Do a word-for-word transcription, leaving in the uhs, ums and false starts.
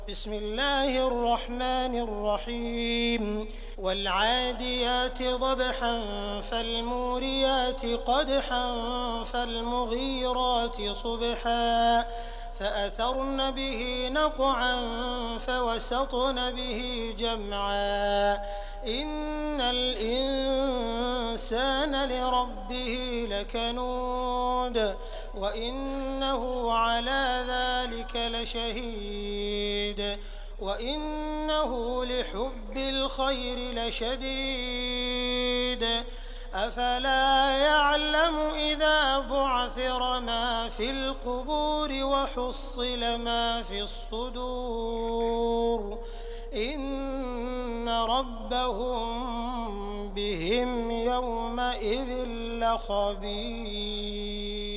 بسم الله الرحمن الرحيم والعاديات ضبحا فالموريات قدحا فالمغيرات صبحا فأثرن به نقعا فوسطن به جمعا إن الإنسان لربه لكنود وإنه على ذلك لشهيد وإنه لحب الخير لشديد أفلا يعلم إذا بعثر ما في القبور وحصل ما في الصدور إن ربهم بهم يومئذ لخبير.